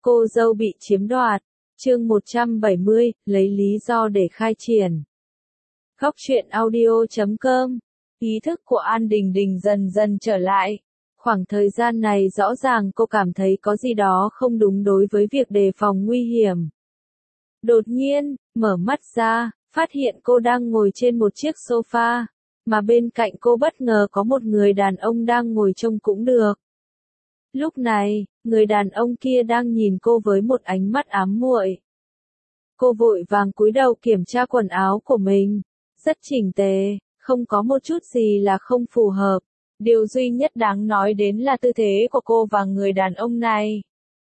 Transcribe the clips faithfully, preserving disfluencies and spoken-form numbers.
Cô dâu bị chiếm đoạt. Chương một trăm bảy mươi, lấy lý do để khai triển. Góc truyện audio chấm com. Ý thức của An Đình Đình dần dần trở lại. Khoảng thời gian này rõ ràng cô cảm thấy có gì đó không đúng đối với việc đề phòng nguy hiểm. Đột nhiên, mở mắt ra, phát hiện cô đang ngồi trên một chiếc sofa, mà bên cạnh cô bất ngờ có một người đàn ông đang ngồi trông cũng được. Lúc này, người đàn ông kia đang nhìn cô với một ánh mắt ám muội. Cô vội vàng cúi đầu kiểm tra quần áo của mình, rất chỉnh tề, không có một chút gì là không phù hợp. Điều duy nhất đáng nói đến là tư thế của cô và người đàn ông này.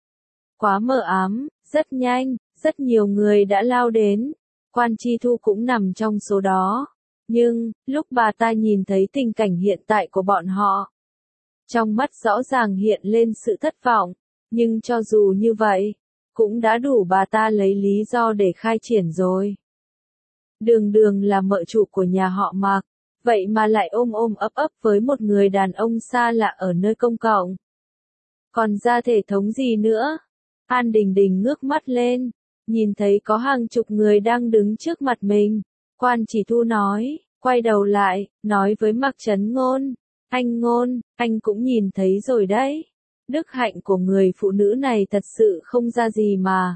Quá mờ ám, rất nhanh, rất nhiều người đã lao đến. Quan Chi Thu cũng nằm trong số đó. Nhưng, lúc bà ta nhìn thấy tình cảnh hiện tại của bọn họ, trong mắt rõ ràng hiện lên sự thất vọng. Nhưng cho dù như vậy, cũng đã đủ bà ta lấy lý do để khai triển rồi. Đường Đường là mợ chủ của nhà họ Mạc, vậy mà lại ôm ôm ấp ấp với một người đàn ông xa lạ ở nơi công cộng. Còn ra thể thống gì nữa? An Đình Đình ngước mắt lên, nhìn thấy có hàng chục người đang đứng trước mặt mình. Quan Chỉ Thu nói, quay đầu lại, nói với Mạc Chấn Ngôn, anh Ngôn, anh cũng nhìn thấy rồi đấy. Đức hạnh của người phụ nữ này thật sự không ra gì mà.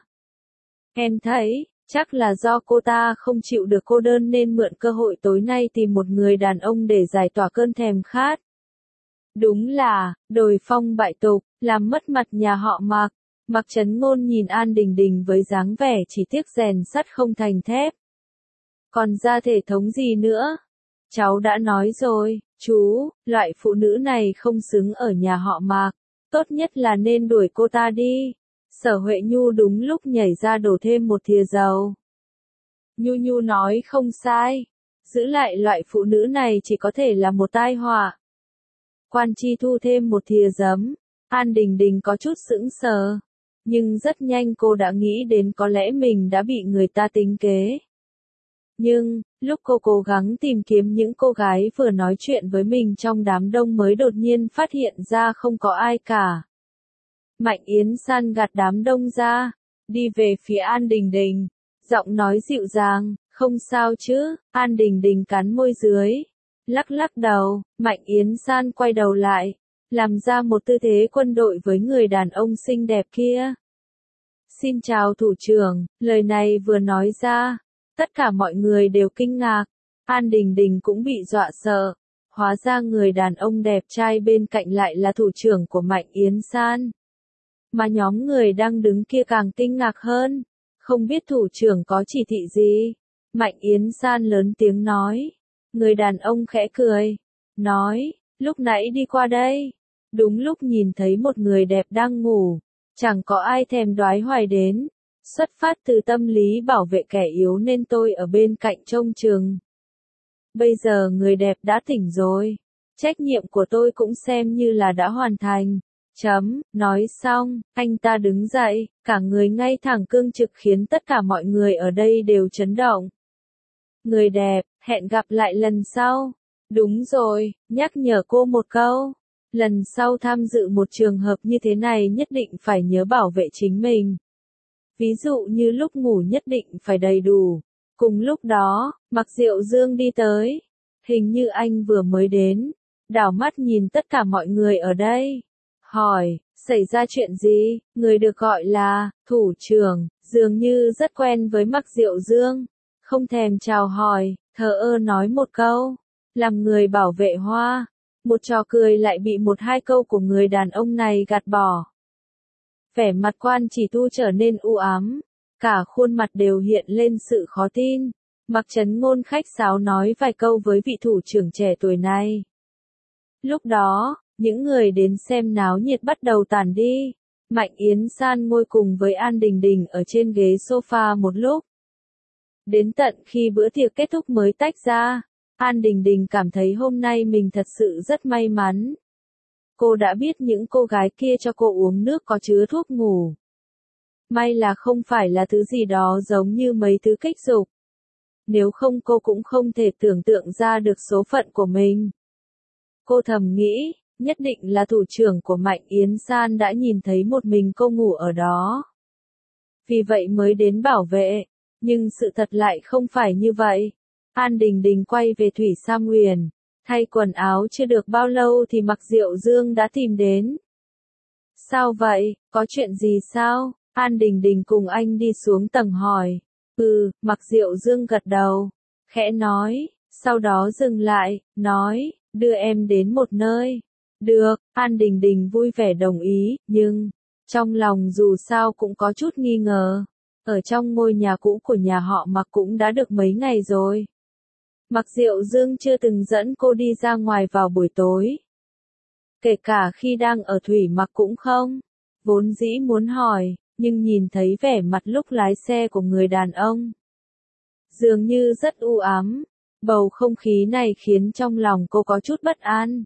Em thấy, chắc là do cô ta không chịu được cô đơn nên mượn cơ hội tối nay tìm một người đàn ông để giải tỏa cơn thèm khát. Đúng là, đồi phong bại tục, làm mất mặt nhà họ Mạc. Mạc Chấn Ngôn nhìn An Đình Đình với dáng vẻ chỉ tiếc rèn sắt không thành thép. Còn ra thể thống gì nữa? Cháu đã nói rồi, chú, loại phụ nữ này không xứng ở nhà họ Mạc. Tốt nhất là nên đuổi cô ta đi. Sở Huệ Nhu đúng lúc nhảy ra đổ thêm một thìa dầu. Nhu Nhu nói không sai. Giữ lại loại phụ nữ này chỉ có thể là một tai họa. Quan Chi Thu thêm một thìa giấm. An Đình Đình có chút sững sờ. Nhưng rất nhanh cô đã nghĩ đến có lẽ mình đã bị người ta tính kế. Nhưng, lúc cô cố gắng tìm kiếm những cô gái vừa nói chuyện với mình trong đám đông mới đột nhiên phát hiện ra không có ai cả. Mạnh Yến San gạt đám đông ra, đi về phía An Đình Đình, giọng nói dịu dàng, không sao chứ. An Đình Đình cắn môi dưới, lắc lắc đầu. Mạnh Yến San quay đầu lại, làm ra một tư thế quân đội với người đàn ông xinh đẹp kia. Xin chào thủ trưởng, lời này vừa nói ra, tất cả mọi người đều kinh ngạc. An Đình Đình cũng bị dọa sợ. Hóa ra người đàn ông đẹp trai bên cạnh lại là thủ trưởng của Mạnh Yến San. Mà nhóm người đang đứng kia càng kinh ngạc hơn. Không biết thủ trưởng có chỉ thị gì? Mạnh Yến San lớn tiếng nói. Người đàn ông khẽ cười. Nói, lúc nãy đi qua đây. Đúng lúc nhìn thấy một người đẹp đang ngủ. Chẳng có ai thèm đoái hoài đến. Xuất phát từ tâm lý bảo vệ kẻ yếu nên tôi ở bên cạnh trông chừng. Bây giờ người đẹp đã tỉnh rồi. Trách nhiệm của tôi cũng xem như là đã hoàn thành. Chấm, nói xong, anh ta đứng dậy, cả người ngay thẳng cương trực khiến tất cả mọi người ở đây đều chấn động. Người đẹp, hẹn gặp lại lần sau. Đúng rồi, nhắc nhở cô một câu. Lần sau tham dự một trường hợp như thế này nhất định phải nhớ bảo vệ chính mình. Ví dụ như lúc ngủ nhất định phải đầy đủ. Cùng lúc đó, Mạc Diệu Dương đi tới. Hình như anh vừa mới đến. Đảo mắt nhìn tất cả mọi người ở đây. Hỏi, xảy ra chuyện gì? Người được gọi là thủ trưởng, dường như rất quen với Mạc Diệu Dương. Không thèm chào hỏi, thờ ơ nói một câu. Làm người bảo vệ hoa. Một trò cười lại bị một hai câu của người đàn ông này gạt bỏ. Vẻ mặt Quan Chỉ Thu trở nên u ám, cả khuôn mặt đều hiện lên sự khó tin. Mạc Chấn Ngôn khách sáo nói vài câu với vị thủ trưởng trẻ tuổi này. Lúc đó, những người đến xem náo nhiệt bắt đầu tản đi. Mạnh Yến San ngồi cùng với An Đình Đình ở trên ghế sofa một lúc. Đến tận khi bữa tiệc kết thúc mới tách ra, An Đình Đình cảm thấy hôm nay mình thật sự rất may mắn. Cô đã biết những cô gái kia cho cô uống nước có chứa thuốc ngủ. May là không phải là thứ gì đó giống như mấy thứ kích dục. Nếu không cô cũng không thể tưởng tượng ra được số phận của mình. Cô thầm nghĩ, nhất định là thủ trưởng của Mạnh Yến San đã nhìn thấy một mình cô ngủ ở đó. vì vậy mới đến bảo vệ. Nhưng sự thật lại không phải như vậy. An Đình Đình quay về Thủy Sa Nguyền, thay quần áo chưa được bao lâu thì Mạc Diệu Dương đã tìm đến. Sao vậy, có chuyện gì sao? An Đình Đình cùng anh đi xuống tầng hỏi. Ừ, Mạc Diệu Dương gật đầu, khẽ nói, sau đó dừng lại, nói, đưa em đến một nơi. Được, An Đình Đình vui vẻ đồng ý, nhưng, trong lòng dù sao cũng có chút nghi ngờ. Ở trong ngôi nhà cũ của nhà họ Mạc cũng đã được mấy ngày rồi. Mạc Diệu Dương chưa từng dẫn cô đi ra ngoài vào buổi tối. Kể cả khi đang ở Thủy Mạc cũng không. Vốn dĩ muốn hỏi, nhưng nhìn thấy vẻ mặt lúc lái xe của người đàn ông. Dường như rất u ám. Bầu không khí này khiến trong lòng cô có chút bất an.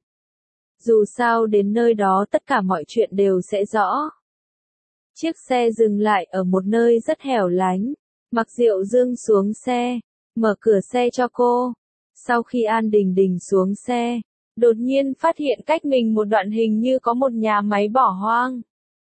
Dù sao đến nơi đó tất cả mọi chuyện đều sẽ rõ. Chiếc xe dừng lại ở một nơi rất hẻo lánh. Mạc Diệu Dương xuống xe, mở cửa xe cho cô. Sau khi An Đình Đình xuống xe, đột nhiên phát hiện cách mình một đoạn hình như có một nhà máy bỏ hoang.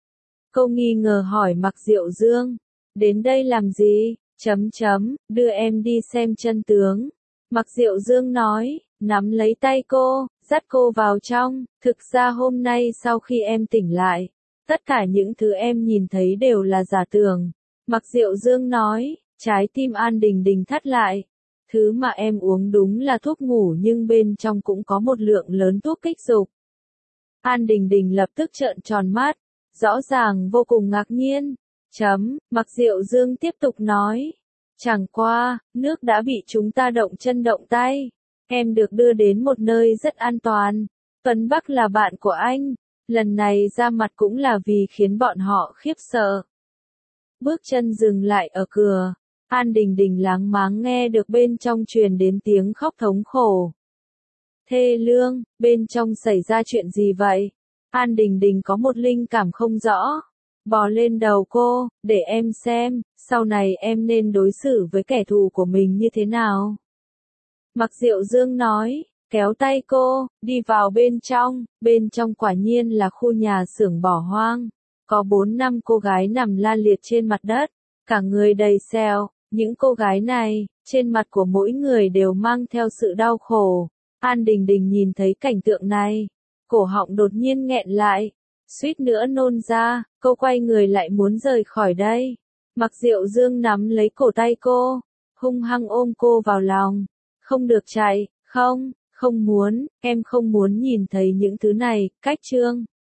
Cô nghi ngờ hỏi Mạc Diệu Dương, đến đây làm gì? Chấm chấm, đưa em đi xem chân tướng. Mạc Diệu Dương nói, nắm lấy tay cô, dắt cô vào trong. Thực ra hôm nay sau khi em tỉnh lại, tất cả những thứ em nhìn thấy đều là giả tưởng. Mạc Diệu Dương nói, trái tim An Đình Đình thắt lại. Thứ mà em uống đúng là thuốc ngủ nhưng bên trong cũng có một lượng lớn thuốc kích dục. An Đình Đình lập tức trợn tròn mắt, rõ ràng vô cùng ngạc nhiên. Chấm, Mạc Diệu Dương tiếp tục nói. Chẳng qua, nước đã bị chúng ta động chân động tay. Em được đưa đến một nơi rất an toàn. Tuấn Bắc là bạn của anh. Lần này ra mặt cũng là vì khiến bọn họ khiếp sợ. Bước chân dừng lại ở cửa. An Đình Đình láng máng nghe được bên trong truyền đến tiếng khóc thống khổ. Thê lương, bên trong xảy ra chuyện gì vậy? An Đình Đình có một linh cảm không rõ. Bò lên đầu cô, để em xem, sau này em nên đối xử với kẻ thù của mình như thế nào. Mạc Diệu Dương nói, kéo tay cô, đi vào bên trong. Bên trong quả nhiên là khu nhà xưởng bỏ hoang. Có bốn năm cô gái nằm la liệt trên mặt đất, cả người đầy sẹo. Những cô gái này, trên mặt của mỗi người đều mang theo sự đau khổ. An Đình Đình nhìn thấy cảnh tượng này, cổ họng đột nhiên nghẹn lại, suýt nữa nôn ra, cô quay người lại muốn rời khỏi đây. Mạc Diệu Dương nắm lấy cổ tay cô, hung hăng ôm cô vào lòng. Không được chạy, không, không muốn, em không muốn nhìn thấy những thứ này. Cách chương